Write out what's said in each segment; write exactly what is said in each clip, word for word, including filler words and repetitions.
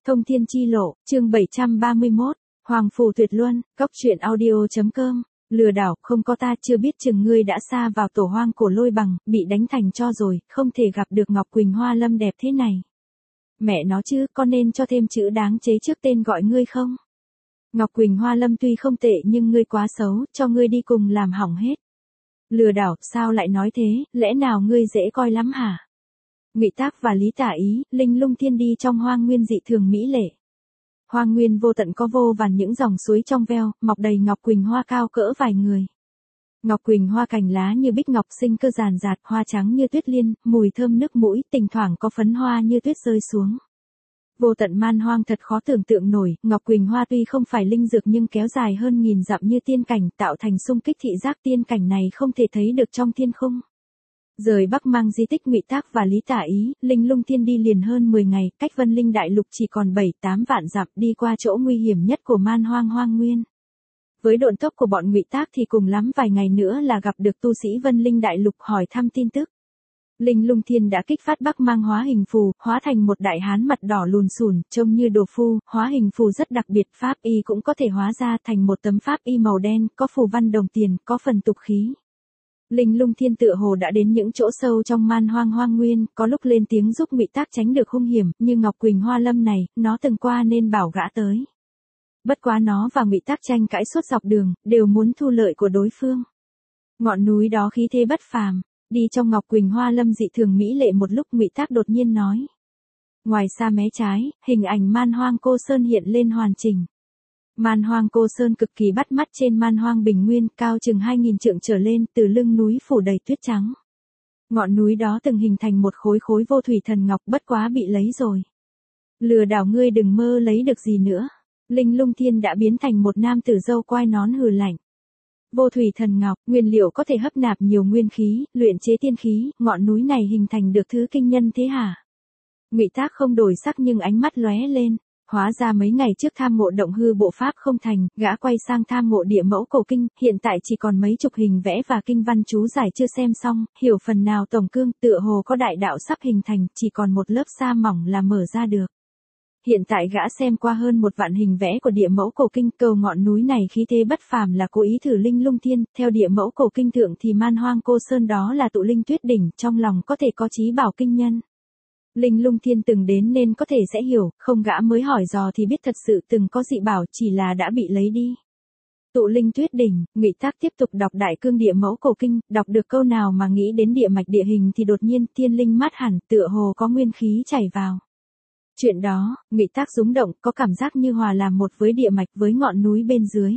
Thông thiên chi lộ, chương bảy trăm ba mươi mốt, Hoàng phủ tuyệt luân, cốc truyện audio.com, lừa đảo, không có ta chưa biết chừng ngươi đã xa vào tổ hoang cổ lôi bằng, bị đánh thành cho rồi, không thể gặp được Ngọc Quỳnh Hoa Lâm đẹp thế này. Mẹ nó chứ, con nên cho thêm chữ đáng chế trước tên gọi ngươi không? Ngọc Quỳnh Hoa Lâm tuy không tệ nhưng ngươi quá xấu, cho ngươi đi cùng làm hỏng hết. Lừa đảo, sao lại nói thế, lẽ nào ngươi dễ coi lắm hả? Ngụy Tác và Lý Tả Ý, linh lung thiên đi trong hoang nguyên dị thường mỹ lệ. Hoang nguyên vô tận có vô vàn những dòng suối trong veo, mọc đầy ngọc quỳnh hoa cao cỡ vài người. Ngọc quỳnh hoa cành lá như bích ngọc sinh cơ ràn rạt, hoa trắng như tuyết liên, mùi thơm nước mũi, thỉnh thoảng có phấn hoa như tuyết rơi xuống. Vô tận man hoang thật khó tưởng tượng nổi, ngọc quỳnh hoa tuy không phải linh dược nhưng kéo dài hơn nghìn dặm như tiên cảnh, tạo thành xung kích thị giác tiên cảnh này không thể thấy được trong thiên khung. Rời Bắc Mang di tích Ngụy Tác và Lý Tả Ý, linh lung thiên đi liền hơn mười ngày, cách Vân Linh Đại Lục chỉ còn bảy tám vạn dặm, đi qua chỗ nguy hiểm nhất của man hoang hoang nguyên. Với độn tốc của bọn Ngụy Tác thì cùng lắm vài ngày nữa là gặp được tu sĩ Vân Linh Đại Lục hỏi thăm tin tức. Linh lung thiên đã kích phát Bắc Mang hóa hình phù, hóa thành một đại hán mặt đỏ lùn xùn, trông như đồ phu, hóa hình phù rất đặc biệt, pháp y cũng có thể hóa ra thành một tấm pháp y màu đen, có phù văn đồng tiền, có phần tục khí. Linh lung thiên tựa hồ đã đến những chỗ sâu trong man hoang hoang nguyên, có lúc lên tiếng giúp Ngụy Tác tránh được hung hiểm, như Ngọc Quỳnh Hoa Lâm này, nó từng qua nên bảo gã tới. Bất quá nó và Ngụy Tác tranh cãi suốt dọc đường, đều muốn thu lợi của đối phương. Ngọn núi đó khí thế bất phàm, đi trong Ngọc Quỳnh Hoa Lâm dị thường mỹ lệ một lúc Ngụy Tác đột nhiên nói. Ngoài xa mé trái, hình ảnh man hoang cô sơn hiện lên hoàn chỉnh. Man hoang cô sơn cực kỳ bắt mắt trên man hoang bình nguyên, cao chừng hai nghìn trượng trở lên, từ lưng núi phủ đầy tuyết trắng. Ngọn núi đó từng hình thành một khối khối vô thủy thần ngọc, bất quá bị lấy rồi. Lừa đảo, ngươi đừng mơ lấy được gì nữa. Linh lung thiên đã biến thành một nam tử râu quai nón hừ lạnh. Vô thủy thần ngọc, nguyên liệu có thể hấp nạp nhiều nguyên khí, luyện chế tiên khí, ngọn núi này hình thành được thứ kinh nhân thế hả? Ngụy Tác không đổi sắc nhưng ánh mắt lóe lên. Hóa ra mấy ngày trước tham ngộ động hư bộ pháp không thành, gã quay sang tham ngộ địa mẫu cổ kinh, hiện tại chỉ còn mấy chục hình vẽ và kinh văn chú giải chưa xem xong, hiểu phần nào tổng cương, tựa hồ có đại đạo sắp hình thành, chỉ còn một lớp sa mỏng là mở ra được. Hiện tại gã xem qua hơn một vạn hình vẽ của địa mẫu cổ kinh, cầu ngọn núi này khí thế bất phàm là cố ý thử linh lung thiên, theo địa mẫu cổ kinh thượng thì man hoang cô sơn đó là tụ linh tuyết đỉnh, trong lòng có thể có chí bảo kinh nhân. Linh lung thiên từng đến nên có thể sẽ hiểu, không gã mới hỏi dò thì biết thật sự từng có dị bảo, chỉ là đã bị lấy đi. Tụ linh tuyết đỉnh, Ngụy Tác tiếp tục đọc đại cương địa mẫu cổ kinh, đọc được câu nào mà nghĩ đến địa mạch địa hình thì đột nhiên thiên linh mát hẳn, tựa hồ có nguyên khí chảy vào. Chuyện đó, Ngụy Tác rúng động, có cảm giác như hòa làm một với địa mạch, với ngọn núi bên dưới.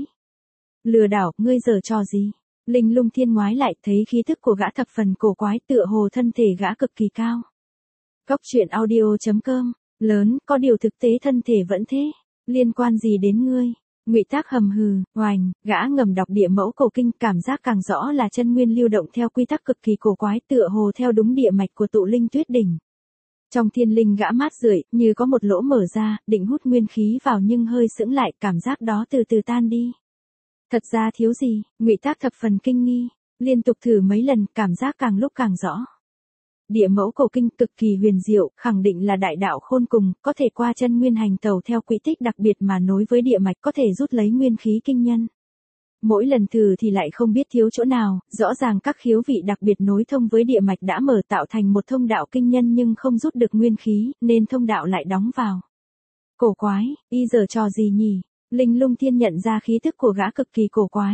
Lừa đảo, ngươi giở trò gì? Linh lung thiên ngoái lại, thấy khí thức của gã thập phần cổ quái, tựa hồ thân thể gã cực kỳ cao. Cốc truyện audio.com, lớn, có điều thực tế thân thể vẫn thế, liên quan gì đến ngươi? Ngụy Tác hầm hừ, oành, gã ngầm đọc địa mẫu cổ kinh, cảm giác càng rõ là chân nguyên lưu động theo quy tắc cực kỳ cổ quái, tựa hồ theo đúng địa mạch của tụ linh tuyết đỉnh. Trong thiên linh gã mát rượi, như có một lỗ mở ra, định hút nguyên khí vào nhưng hơi sững lại, cảm giác đó từ từ tan đi. Thật ra thiếu gì? Ngụy Tác thập phần kinh nghi, liên tục thử mấy lần, cảm giác càng lúc càng rõ. Địa mẫu cổ kinh cực kỳ huyền diệu, khẳng định là đại đạo khôn cùng, có thể qua chân nguyên hành tẩu theo quỹ tích đặc biệt mà nối với địa mạch, có thể rút lấy nguyên khí kinh nhân. Mỗi lần thử thì lại không biết thiếu chỗ nào, rõ ràng các khiếu vị đặc biệt nối thông với địa mạch đã mở tạo thành một thông đạo kinh nhân nhưng không rút được nguyên khí, nên thông đạo lại đóng vào. Cổ quái, y giờ trò gì nhỉ? Linh lung thiên nhận ra khí tức của gã cực kỳ cổ quái.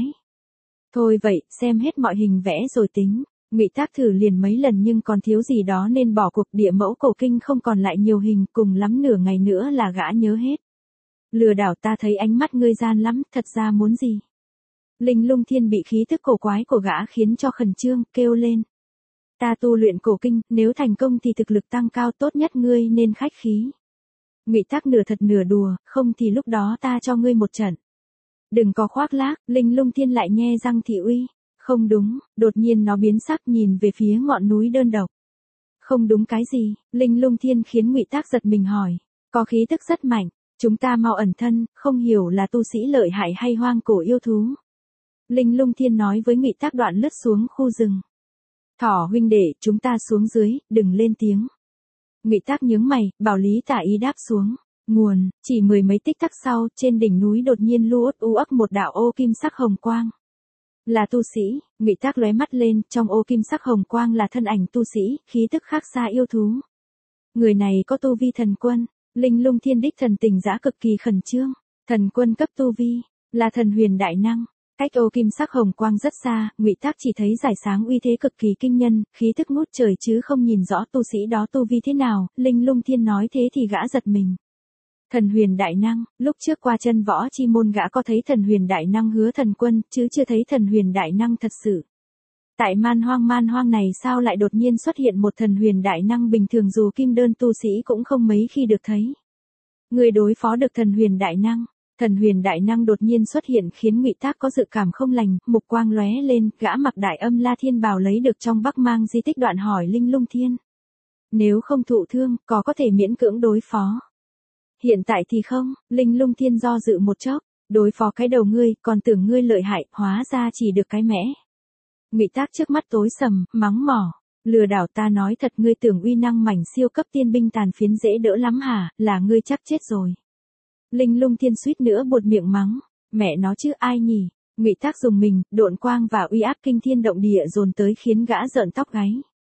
Thôi vậy, xem hết mọi hình vẽ rồi tính. Ngụy Tác thử liền mấy lần nhưng còn thiếu gì đó nên bỏ cuộc, địa mẫu cổ kinh không còn lại nhiều hình, cùng lắm nửa ngày nữa là gã nhớ hết. Lừa đảo, ta thấy ánh mắt ngươi gian lắm, thật ra muốn gì? Linh lung thiên bị khí tức cổ quái của gã khiến cho khẩn trương, kêu lên. Ta tu luyện cổ kinh, nếu thành công thì thực lực tăng cao, tốt nhất ngươi nên khách khí. Ngụy Tác nửa thật nửa đùa, không thì lúc đó ta cho ngươi một trận. Đừng có khoác lác, linh lung thiên lại nhe răng thị uy. Không đúng, đột nhiên nó biến sắc nhìn về phía ngọn núi đơn độc. Không đúng cái gì? Linh lung thiên khiến Ngụy Tác giật mình hỏi. Có khí tức rất mạnh, chúng ta mau ẩn thân, không hiểu là tu sĩ lợi hại hay hoang cổ yêu thú. Linh lung thiên nói với Ngụy Tác, đoạn lướt xuống khu rừng. Thỏ huynh đệ, chúng ta xuống dưới, đừng lên tiếng. Ngụy Tác nhướng mày, bảo Lý Tả Ý đáp xuống. Nguồn, chỉ mười mấy tích tắc sau, trên đỉnh núi đột nhiên lu út u ấp một đạo ô kim sắc hồng quang. Là tu sĩ, Ngụy Tác lóe mắt lên, trong ô kim sắc hồng quang là thân ảnh tu sĩ, khí tức khác xa yêu thú. Người này có tu vi thần quân, Linh Lung Thiên đích thần tình dã cực kỳ khẩn trương, thần quân cấp tu vi, là thần huyền đại năng. Cách ô kim sắc hồng quang rất xa, Ngụy Tác chỉ thấy rải sáng uy thế cực kỳ kinh nhân, khí tức ngút trời chứ không nhìn rõ tu sĩ đó tu vi thế nào, Linh Lung Thiên nói thế thì gã giật mình. Thần huyền đại năng, lúc trước qua chân võ chi môn gã có thấy thần huyền đại năng hứa thần quân, chứ chưa thấy thần huyền đại năng thật sự. Tại man hoang man hoang này sao lại đột nhiên xuất hiện một thần huyền đại năng bình thường dù kim đơn tu sĩ cũng không mấy khi được thấy. Người đối phó được thần huyền đại năng. Thần huyền đại năng đột nhiên xuất hiện khiến Ngụy Tác có dự cảm không lành, mục quang lóe lên, gã mặc đại âm la thiên bào lấy được trong Bắc Mang di tích đoạn hỏi Linh Lung Thiên. Nếu không thụ thương, có có thể miễn cưỡng đối phó. Hiện tại thì không, Linh Lung Thiên do dự một chốc, đối phó cái đầu ngươi, còn tưởng ngươi lợi hại, hóa ra chỉ được cái mẽ. Ngụy Tác trước mắt tối sầm, mắng mỏ, lừa đảo ta nói thật ngươi tưởng uy năng mảnh siêu cấp tiên binh tàn phiến dễ đỡ lắm hả, là ngươi chắc chết rồi. Linh Lung Thiên suýt nữa buột miệng mắng, mẹ nó chứ ai nhỉ, Ngụy Tác dùng mình, độn quang và uy áp kinh thiên động địa dồn tới khiến gã rợn tóc gáy.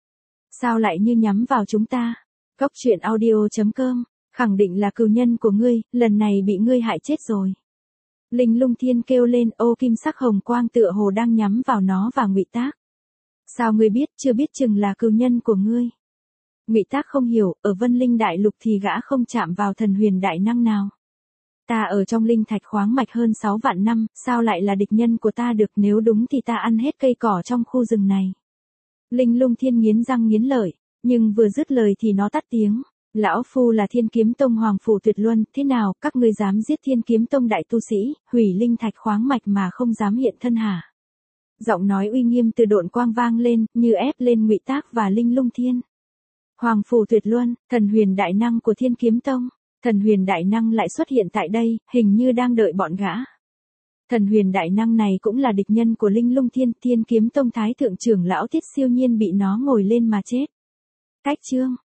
Sao lại như nhắm vào chúng ta? Cốc truyện audio chấm com, khẳng định là cừu nhân của ngươi, lần này bị ngươi hại chết rồi. Linh Lung Thiên kêu lên, ô kim sắc hồng quang tựa hồ đang nhắm vào nó và Ngụy Tác. Sao ngươi biết, chưa biết chừng là cừu nhân của ngươi. Ngụy Tác không hiểu, ở Vân Linh Đại Lục thì gã không chạm vào thần huyền đại năng nào. Ta ở trong linh thạch khoáng mạch hơn sáu vạn năm, sao lại là địch nhân của ta được, nếu đúng thì ta ăn hết cây cỏ trong khu rừng này. Linh Lung Thiên nghiến răng nghiến lợi, nhưng vừa dứt lời thì nó tắt tiếng. Lão Phu là Thiên Kiếm Tông Hoàng Phủ Tuyệt Luân, thế nào, các ngươi dám giết Thiên Kiếm Tông đại tu sĩ, hủy linh thạch khoáng mạch mà không dám hiện thân hả? Giọng nói uy nghiêm từ độn quang vang lên, như ép lên Ngụy Tác và Linh Lung Thiên. Hoàng Phủ Tuyệt Luân, thần huyền đại năng của Thiên Kiếm Tông. Thần huyền đại năng lại xuất hiện tại đây, hình như đang đợi bọn gã. Thần huyền đại năng này cũng là địch nhân của Linh Lung Thiên, Thiên Kiếm Tông Thái Thượng trưởng lão Thiết Siêu Nhiên bị nó ngồi lên mà chết. Cách chương.